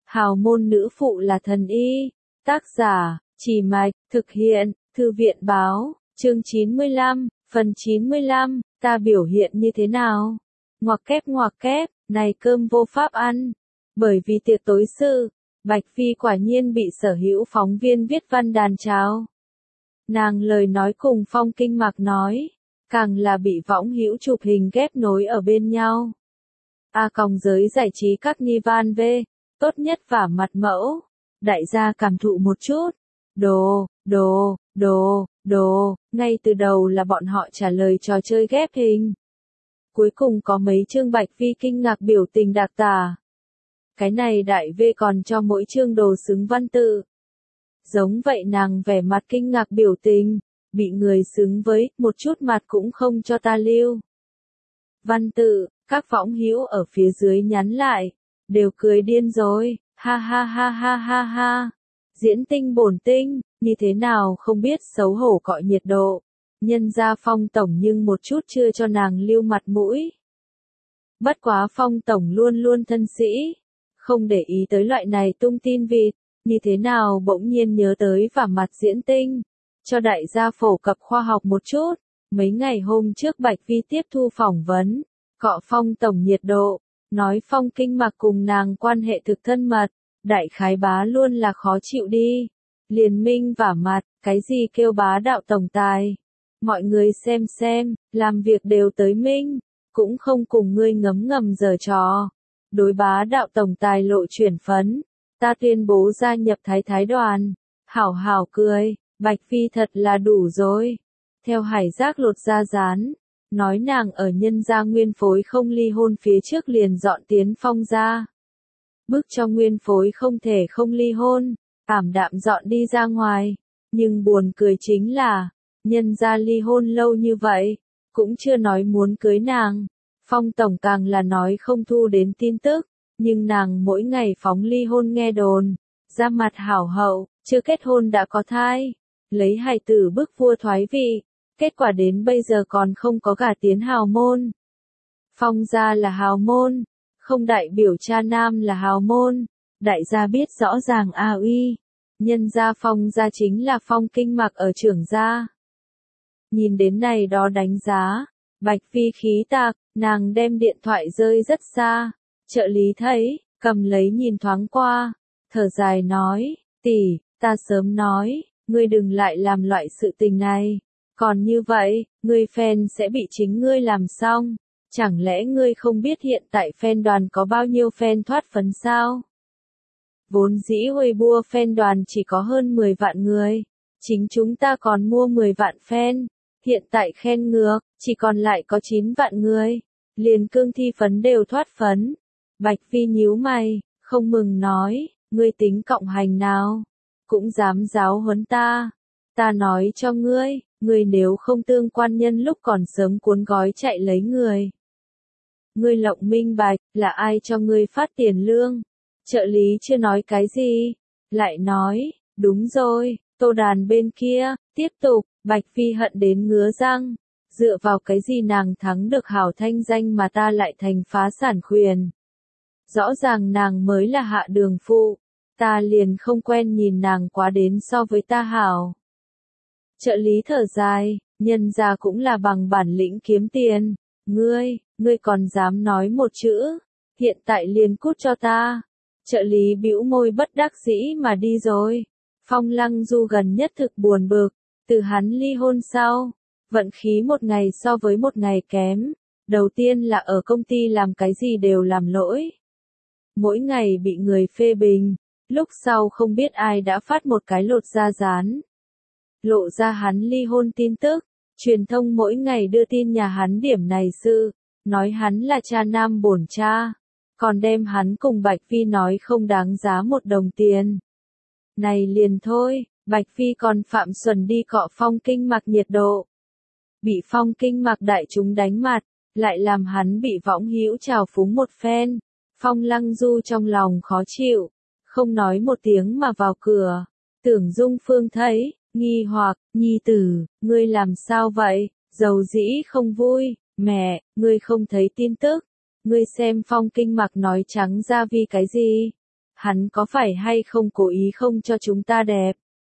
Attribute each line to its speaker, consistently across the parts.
Speaker 1: Hào môn nữ phụ là thần y. Tác giả, Chỉ Mạch, thực hiện, Thư viện Báo, chương 95, phần 95, ta biểu hiện như thế nào? Ngoặc kép, này cơm vô pháp ăn. Bởi vì tiệc tối sự, Bạch Phi quả nhiên bị sở hữu phóng viên viết văn đàn chào. Nàng lời nói cùng Phong Kinh Mạc nói, càng là bị võng hữu chụp hình ghép nối ở bên nhau. Giới giải trí các ni van v, tốt nhất và mặt mẫu. Đại gia cảm thụ một chút. Đồ, ngay từ đầu là bọn họ trả lời trò chơi ghép hình. Cuối cùng có mấy chương Bạch Phi kinh ngạc biểu tình đặc tả. Cái này đại V còn cho mỗi chương đồ xứng văn tự. Giống vậy nàng vẻ mặt kinh ngạc biểu tình, bị người xứng với, một chút mặt cũng không cho ta lưu. Văn tự, các võng hữu ở phía dưới nhắn lại, đều cười điên rồi, ha. Diễn tinh bổn tinh, như thế nào không biết xấu hổ cọ nhiệt độ. Nhân ra Phong tổng nhưng một chút chưa cho nàng lưu mặt mũi. Bất quá Phong tổng luôn luôn thân sĩ, không để ý tới loại này tung tin vịt, như thế nào bỗng nhiên nhớ tới và mặt diễn tinh, cho đại gia phổ cập khoa học một chút. Mấy ngày hôm trước Bạch Phi tiếp thu phỏng vấn, cọ Phong tổng nhiệt độ, nói Phong Kinh Mạc cùng nàng quan hệ thực thân mật, đại khái bá luôn là khó chịu đi. Liền minh vả mặt, cái gì kêu bá đạo tổng tài. Mọi người xem, làm việc đều tới minh, cũng không cùng ngươi ngấm ngầm giở trò. Đối bá đạo tổng tài lộ chuyển phấn, ta tuyên bố gia nhập thái đoàn. Hảo cười, Bạch Phi thật là đủ rồi. Theo Hải Giác lột da rán, nói nàng ở nhân gia nguyên phối không ly hôn phía trước liền dọn tiến Phong gia. Bức cho nguyên phối không thể không ly hôn, ảm đạm dọn đi ra ngoài. Nhưng buồn cười chính là, nhân gia ly hôn lâu như vậy, cũng chưa nói muốn cưới nàng. Phong tổng càng là nói không thu đến tin tức, nhưng nàng mỗi ngày phóng ly hôn nghe đồn, ra mặt hảo hậu, chưa kết hôn đã có thai, lấy hài tử bức vua thoái vị, kết quả đến bây giờ còn không có gả tiến hào môn. Phong gia là hào môn, không đại biểu cha nam là hào môn, đại gia biết rõ ràng uy, nhân gia Phong gia chính là Phong Kinh Mạc ở trưởng gia. Nhìn đến này đó đánh giá, Bạch Phi khí tạc, nàng đem điện thoại rơi rất xa, trợ lý thấy, cầm lấy nhìn thoáng qua, thở dài nói, tỷ, ta sớm nói, ngươi đừng lại làm loại sự tình này, còn như vậy, ngươi fan sẽ bị chính ngươi làm xong, chẳng lẽ ngươi không biết hiện tại fan đoàn có bao nhiêu fan thoát phấn sao? Vốn dĩ Weibo fan đoàn chỉ có hơn 10 vạn người, chính chúng ta còn mua 10 vạn fan. Hiện tại khen ngược, chỉ còn lại có 9 vạn người, liền cương thi phấn đều thoát phấn. Bạch Phi nhíu mày, không mừng nói, ngươi tính cộng hành nào, cũng dám giáo huấn ta. Ta nói cho ngươi, ngươi nếu không tương quan nhân lúc còn sớm cuốn gói chạy lấy người. Ngươi lộng minh bạch, là ai cho ngươi phát tiền lương? Trợ lý chưa nói cái gì, lại nói, đúng rồi, Tô Đàn bên kia, tiếp tục. Bạch Phi hận đến ngứa răng, dựa vào cái gì nàng thắng được hảo thanh danh mà ta lại thành phá sản khuyền. Rõ ràng nàng mới là hạ đường phụ, ta liền không quen nhìn nàng quá đến so với ta hảo. Trợ lý thở dài, nhân gia cũng là bằng bản lĩnh kiếm tiền, ngươi còn dám nói một chữ, hiện tại liền cút cho ta. Trợ lý bĩu môi bất đắc dĩ mà đi rồi. Phong Lăng Du gần nhất thực buồn bực. Từ hắn ly hôn sau, vận khí một ngày so với một ngày kém. Đầu tiên là ở công ty làm cái gì đều làm lỗi. Mỗi ngày bị người phê bình, lúc sau không biết ai đã phát một cái lột da rán. Lộ ra hắn ly hôn tin tức, truyền thông mỗi ngày đưa tin nhà hắn điểm này sự, nói hắn là cha nam bổn cha, còn đem hắn cùng Bạch Phi nói không đáng giá một đồng tiền. Này liền thôi. Bạch Phi còn phạm xuẩn đi cọ Phong Kinh Mạc nhiệt độ. Bị Phong Kinh Mạc đại chúng đánh mặt, lại làm hắn bị võng hữu trào phúng một phen. Phong Lăng Du trong lòng khó chịu, không nói một tiếng mà vào cửa. Tưởng Dung Phương thấy, nghi hoặc, nhi tử, ngươi làm sao vậy, dầu dĩ không vui, mẹ, ngươi không thấy tin tức. Ngươi xem Phong Kinh Mạc nói trắng ra vì cái gì? hắn có phải hay không cố ý không cho chúng ta đẹp?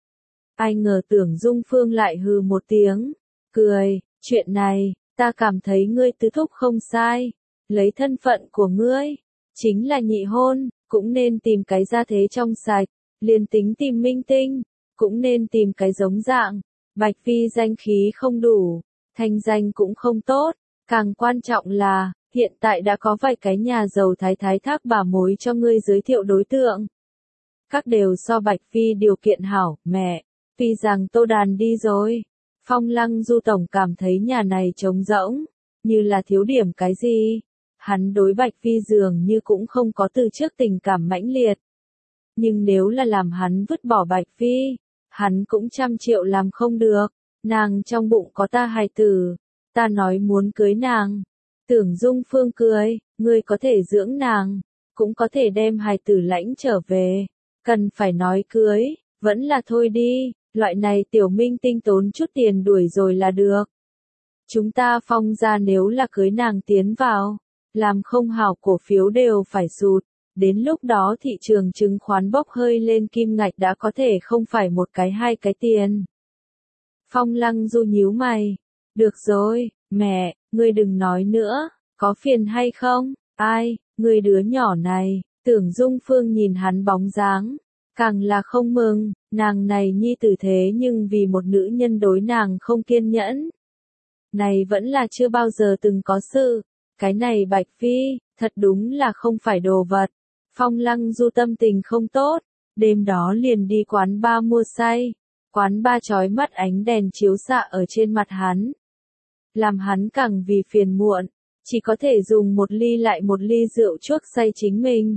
Speaker 1: Ai ngờ Tưởng Dung Phương lại hừ một tiếng, cười, chuyện này, ta cảm thấy ngươi tứ thúc không sai, lấy thân phận của ngươi, chính là nhị hôn, cũng nên tìm cái gia thế trong sạch, liền tính tìm minh tinh, cũng nên tìm cái giống dạng, Bạch Phi danh khí không đủ, thanh danh cũng không tốt, càng quan trọng là, hiện tại đã có vài cái nhà giàu thái thái thác bà mối cho ngươi giới thiệu đối tượng. Các đều so Bạch Phi điều kiện hảo, mẹ, vì rằng Tô Đàn đi rồi. Phong Lăng Du tổng cảm thấy nhà này trống rỗng, như là thiếu điểm cái gì. Hắn đối Bạch Phi dường như cũng không có từ trước tình cảm mãnh liệt. Nhưng nếu là làm hắn vứt bỏ Bạch Phi, hắn cũng 100 triệu làm không được. Nàng trong bụng có ta hài tử, ta nói muốn cưới nàng. Tưởng Dung Phương cười, ngươi có thể dưỡng nàng, cũng có thể đem hài tử lãnh trở về. Cần phải nói cưới, vẫn là thôi đi, loại này tiểu minh tinh tốn chút tiền đuổi rồi là được. Chúng ta Phong gia nếu là cưới nàng tiến vào, làm không hảo cổ phiếu đều phải sụt, đến lúc đó thị trường chứng khoán bốc hơi lên kim ngạch đã có thể không phải một cái hai cái tiền. Phong Lăng Du nhíu mày, được rồi, mẹ, ngươi đừng nói nữa, có phiền hay không, ai, ngươi đứa nhỏ này, Tưởng Dung Phương nhìn hắn bóng dáng, càng là không mừng, nàng này nhi tử thế nhưng vì một nữ nhân đối nàng không kiên nhẫn. Này vẫn là chưa bao giờ từng có sự, cái này Bạch Phi, thật đúng là không phải đồ vật. Phong Lăng Du tâm tình không tốt, đêm đó liền đi quán bar mua say, quán bar chói mắt ánh đèn chiếu xạ ở trên mặt hắn. Làm hắn càng vì phiền muộn, chỉ có thể dùng một ly lại một ly rượu chuốc say chính mình.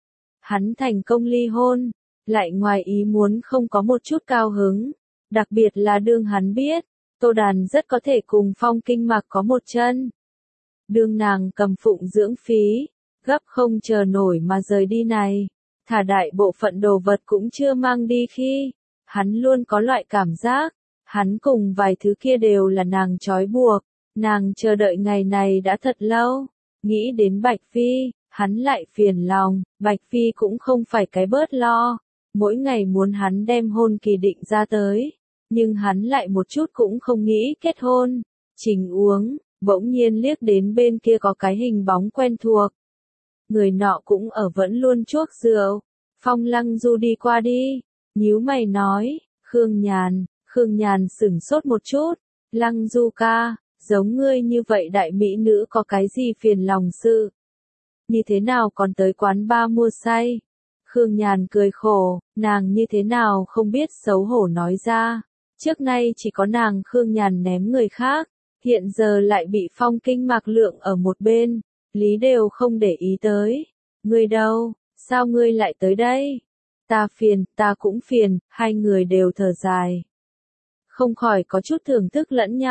Speaker 1: Hắn thành công ly hôn, lại ngoài ý muốn không có một chút cao hứng, đặc biệt là đương hắn biết, Tô Đàn rất có thể cùng Phong Kinh Mạc có một chân. Đương nàng cầm phụng dưỡng phí, gấp không chờ nổi mà rời đi này, thả đại bộ phận đồ vật cũng chưa mang đi khi, hắn luôn có loại cảm giác, hắn cùng vài thứ kia đều là nàng trói buộc, nàng chờ đợi ngày này đã thật lâu, nghĩ đến Bạch Phi, hắn lại phiền lòng, Bạch Phi cũng không phải cái bớt lo, mỗi ngày muốn hắn đem hôn kỳ định ra tới, nhưng hắn lại một chút cũng không nghĩ kết hôn, Trình uống, bỗng nhiên liếc đến bên kia có cái hình bóng quen thuộc. Người nọ cũng ở vẫn luôn chuốc rượu, Phong Lăng Du đi qua đi, nhíu mày nói, Khương Nhàn sửng sốt một chút, Lăng Du ca, giống ngươi như vậy đại mỹ nữ có cái gì phiền lòng sự? Như thế nào còn tới quán bar mua say? Khương Nhàn cười khổ, nàng như thế nào không biết xấu hổ nói ra, trước nay chỉ có nàng Khương Nhàn ném người khác, hiện giờ lại bị Phong Kinh Mạc lượng ở một bên, lý đều không để ý tới. Ngươi đâu, sao ngươi lại tới đây? Ta phiền, ta cũng phiền, hai người đều thở dài. Không khỏi có chút thưởng thức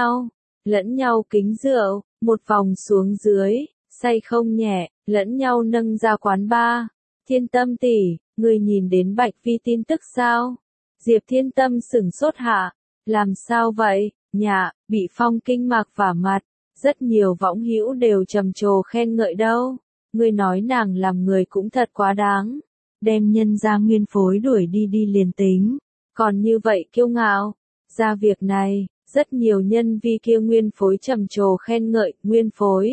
Speaker 1: lẫn nhau kính rượu, một vòng xuống dưới, say không nhẹ, lẫn nhau nâng ra quán bar. Thiên Tâm tỷ, ngươi nhìn đến Bạch Phi tin tức sao? Diệp Thiên Tâm sửng sốt hạ, làm sao vậy? Nhạ, bị Phong Kinh Mạc vả mặt, rất nhiều võng hữu đều trầm trồ khen ngợi đâu. Ngươi nói nàng làm người cũng thật quá đáng, đem nhân ra nguyên phối đuổi đi liền tính, còn như vậy kiêu ngạo. Ra việc này, rất nhiều nhân vi kia nguyên phối trầm trồ khen ngợi, nguyên phối.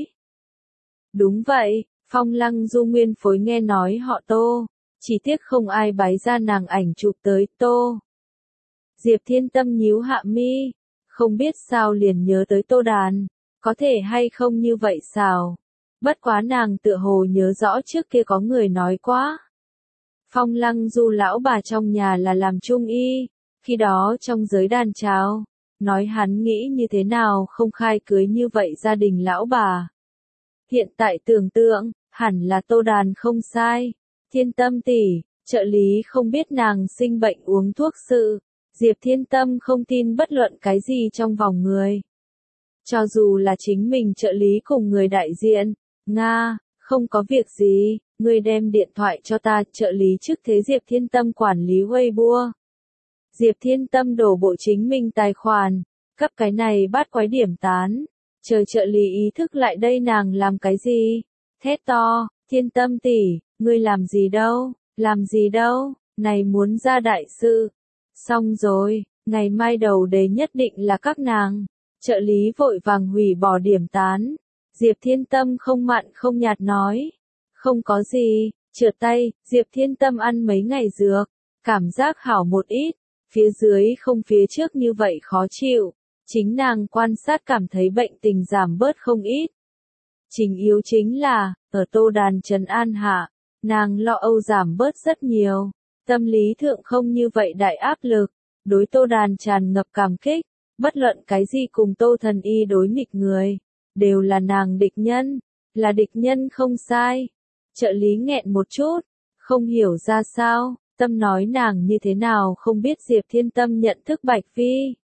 Speaker 1: Đúng vậy, Phong Lăng Du nguyên phối nghe nói họ Tô, chỉ tiếc không ai bái ra nàng ảnh chụp tới Tô. Diệp Thiên Tâm nhíu hạ mi, không biết sao liền nhớ tới Tô Đàn, có thể hay không như vậy sao? Bất quá nàng tựa hồ nhớ rõ trước kia có người nói quá. Phong Lăng Du lão bà trong nhà là làm trung y, khi đó trong giới đàn cháo, nói hắn nghĩ như thế nào không khai cưới như vậy gia đình lão bà. Hiện tại tưởng tượng, hẳn là Tô Đàn không sai. Thiên Tâm tỷ, trợ lý không biết nàng sinh bệnh uống thuốc sự. Diệp Thiên Tâm không tin bất luận cái gì trong vòng người. Cho dù là chính mình trợ lý cùng người đại diện, Nga, không có việc gì, ngươi đem điện thoại cho ta, trợ lý trước thế Diệp Thiên Tâm quản lý Weibo. Diệp Thiên Tâm đổ bộ chính mình tài khoản, cấp cái này bắt quái điểm tán, chờ trợ lý ý thức lại đây nàng làm cái gì? Thét to, Thiên Tâm tỷ, ngươi làm gì đâu, Làm gì đâu, này muốn ra đại sự. Xong rồi, ngày mai đầu đề nhất định là các nàng. Trợ lý vội vàng hủy bỏ điểm tán. Diệp Thiên Tâm không mặn không nhạt nói. Không có gì, trượt tay, Diệp Thiên Tâm ăn mấy ngày dược. Cảm giác hảo một ít, phía dưới không phía trước như vậy khó chịu. Chính nàng quan sát cảm thấy bệnh tình giảm bớt không ít. Chính yếu chính là, ở Tô Đàn trấn an hạ, nàng lo âu giảm bớt rất nhiều. Tâm lý thượng không như vậy đại áp lực, đối Tô Đàn tràn ngập cảm kích, bất luận cái gì cùng Tô Thần Y đối nghịch người, đều là nàng địch nhân, là địch nhân không sai. Trợ lý nghẹn một chút, không hiểu ra sao, Tâm nói nàng như thế nào không biết Diệp Thiên Tâm nhận thức Bạch Phi.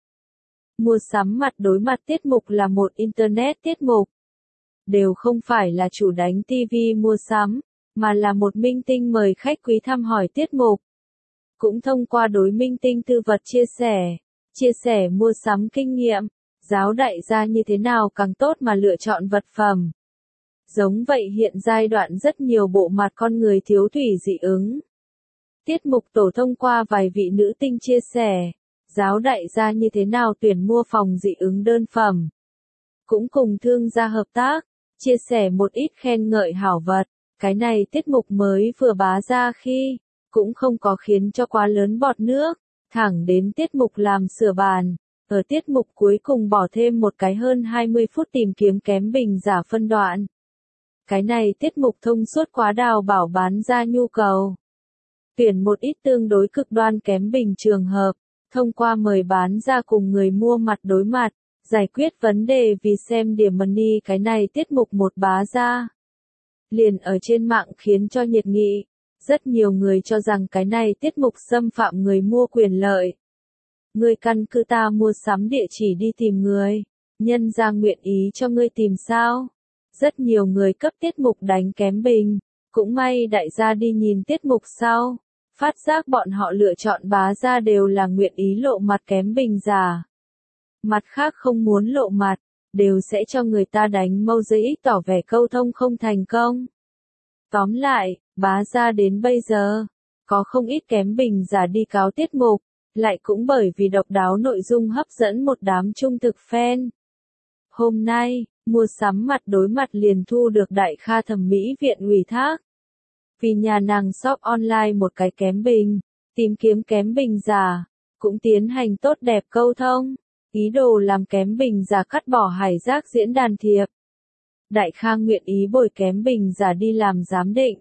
Speaker 1: Mua sắm mặt đối mặt tiết mục là một internet tiết mục, đều không phải là chủ đánh TV mua sắm, mà là một minh tinh mời khách quý thăm hỏi tiết mục. Cũng thông qua đối minh tinh tư vật chia sẻ mua sắm kinh nghiệm, giáo đại gia như thế nào càng tốt mà lựa chọn vật phẩm. Giống vậy hiện giai đoạn rất nhiều bộ mặt con người thiếu thủy dị ứng. Tiết mục tổ thông qua vài vị nữ tinh chia sẻ, giáo đại gia như thế nào tuyển mua phòng dị ứng đơn phẩm. Cũng cùng thương gia hợp tác, chia sẻ một ít khen ngợi hảo vật. Cái này tiết mục mới vừa bá ra khi, cũng không có khiến cho quá lớn bọt nước, thẳng đến tiết mục làm sửa bàn. Ở tiết mục cuối cùng bỏ thêm một cái hơn 20 phút tìm kiếm kém bình giả phân đoạn. Cái này tiết mục thông suốt quá đào bảo bán ra nhu cầu. Tuyển một ít tương đối cực đoan kém bình trường hợp, thông qua mời bán ra cùng người mua mặt đối mặt, giải quyết vấn đề vì xem điểm money. Cái này tiết mục một bá ra, liền ở trên mạng khiến cho nhiệt nghị. Rất nhiều người cho rằng cái này tiết mục xâm phạm người mua quyền lợi. Ngươi căn cứ ta mua sắm địa chỉ đi tìm người, nhân ra nguyện ý cho ngươi tìm sao? Rất nhiều người cấp tiết mục đánh kém bình, cũng may đại gia đi nhìn tiết mục sau, phát giác bọn họ lựa chọn bá ra đều là nguyện ý lộ mặt kém bình giả. Mặt khác không muốn lộ mặt, đều sẽ cho người ta đánh emoji tỏ vẻ câu thông không thành công. Tóm lại, bá ra đến bây giờ, có không ít kém bình giả đi cáo tiết mục, lại cũng bởi vì độc đáo nội dung hấp dẫn một đám trung thực fan. Hôm nay, mua sắm mặt đối mặt liền thu được Đại Kha thẩm mỹ viện ủy thác. Vì nhà nàng shop online một cái kém bình, tìm kiếm kém bình giả, cũng tiến hành tốt đẹp câu thông, ý đồ làm kém bình giả cắt bỏ hải rác diễn đàn thiệp. Đại Kha nguyện ý bồi kém bình giả đi làm giám định.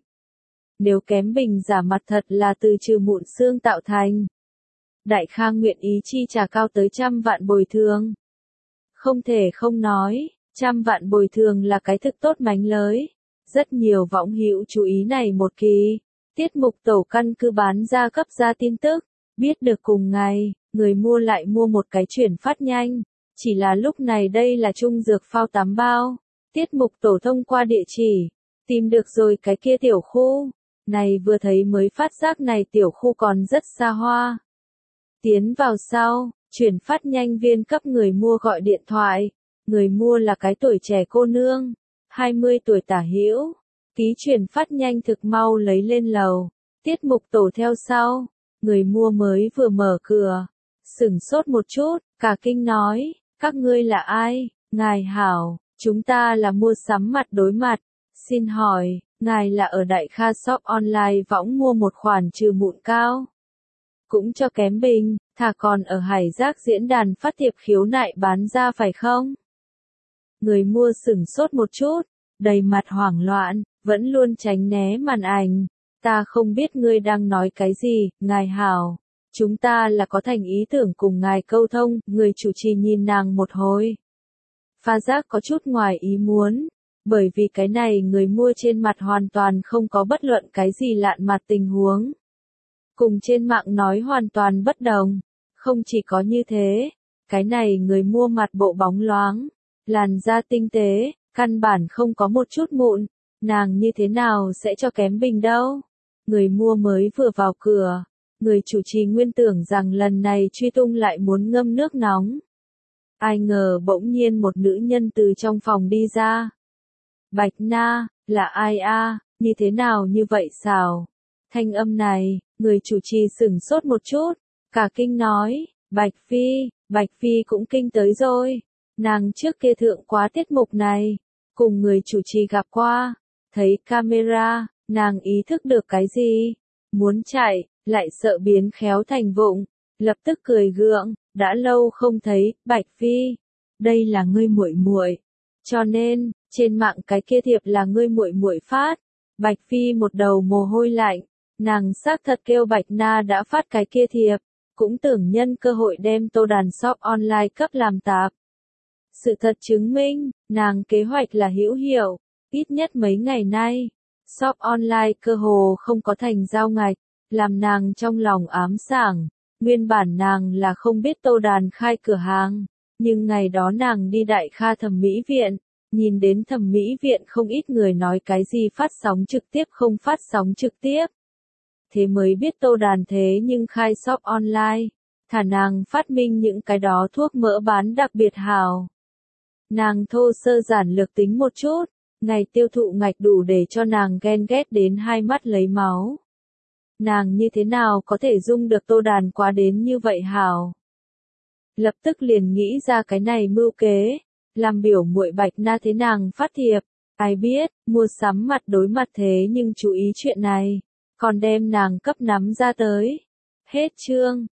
Speaker 1: Nếu kém bình giả mặt thật là từ trừ mụn xương tạo thành, Đại Kha nguyện ý chi trả cao tới 100 vạn bồi thường. Không thể không nói, 100 vạn bồi thường là cái thực tốt mánh lới. Rất nhiều võng hữu chú ý này một kỳ. Tiết mục tổ căn cứ bán ra cấp ra tin tức, biết được cùng ngày, người mua lại mua một cái chuyển phát nhanh. Chỉ là lúc này đây là trung dược phao 8 bao. Tiết mục tổ thông qua địa chỉ, tìm được rồi cái kia tiểu khu. Này vừa thấy mới phát giác này tiểu khu còn rất xa hoa. Tiến vào sau, chuyển phát nhanh viên cấp người mua gọi điện thoại. Người mua là cái tuổi trẻ cô nương, 20 tuổi tả hữu. Ký chuyển phát nhanh thực mau lấy lên lầu. Tiết mục tổ theo sau. Người mua mới vừa mở cửa. Sửng sốt một chút, cả kinh nói, các ngươi là ai? Ngài hảo, chúng ta là mua sắm mặt đối mặt. Xin hỏi, ngài là ở Đại Kha shop online võng mua một khoản trừ mụn cao. Cũng cho kém bình, thà còn ở hải rác diễn đàn phát thiệp khiếu nại bán ra phải không? Người mua sửng sốt một chút, đầy mặt hoảng loạn, vẫn luôn tránh né màn ảnh. Ta không biết ngươi đang nói cái gì, ngài hảo. Chúng ta là có thành ý tưởng cùng ngài câu thông, người chủ trì nhìn nàng một hồi. Pha giác có chút ngoài ý muốn, bởi vì cái này người mua trên mặt hoàn toàn không có bất luận cái gì lạn mặt tình huống. Cùng trên mạng nói hoàn toàn bất đồng. Không chỉ có như thế, cái này người mua mặt bộ bóng loáng, làn da tinh tế, căn bản không có một chút mụn, nàng như thế nào sẽ cho kém bình đâu. Người mua mới vừa vào cửa, người chủ trì nguyên tưởng rằng lần này truy tung lại muốn ngâm nước nóng. Ai ngờ bỗng nhiên một nữ nhân từ trong phòng đi ra. Bạch Na, là ai a? Như thế nào như vậy xào? Thanh âm này, người chủ trì sửng sốt một chút, cả kinh nói, Bạch Phi cũng kinh tới rồi. Nàng trước kia thượng quá tiết mục này, cùng người chủ trì gặp qua, thấy camera, nàng ý thức được cái gì, muốn chạy, lại sợ biến khéo thành vụng, lập tức cười gượng, đã lâu không thấy, Bạch Phi, đây là ngươi muội muội, cho nên, trên mạng cái kia thiệp là ngươi muội muội phát. Bạch Phi một đầu mồ hôi lạnh, nàng xác thật kêu Bạch Na đã phát cái kia thiệp, cũng tưởng nhân cơ hội đem Tô Đàn shop online cấp làm tạp. Sự thật chứng minh, nàng kế hoạch là hữu hiệu, ít nhất mấy ngày nay, shop online cơ hồ không có thành giao ngạch, làm nàng trong lòng ám sảng. Nguyên bản nàng là không biết Tô Đàn khai cửa hàng, nhưng ngày đó nàng đi Đại Kha thẩm mỹ viện, nhìn đến thẩm mỹ viện không ít người nói cái gì phát sóng trực tiếp không phát sóng trực tiếp. Thế mới biết Tô Đàn thế nhưng khai shop online, thả nàng phát minh những cái đó thuốc mỡ bán đặc biệt hào. Nàng thô sơ giản lược tính một chút, ngày tiêu thụ ngạch đủ để cho nàng ghen ghét đến hai mắt lấy máu. Nàng như thế nào có thể dung được Tô Đàn quá đến như vậy hào. Lập tức liền nghĩ ra cái này mưu kế, làm biểu muội Bạch Na thế nàng phát thiệp, ai biết, mua sắm mặt đối mặt thế nhưng chú ý chuyện này, còn đem nàng cấp nắm ra tới. Hết chương.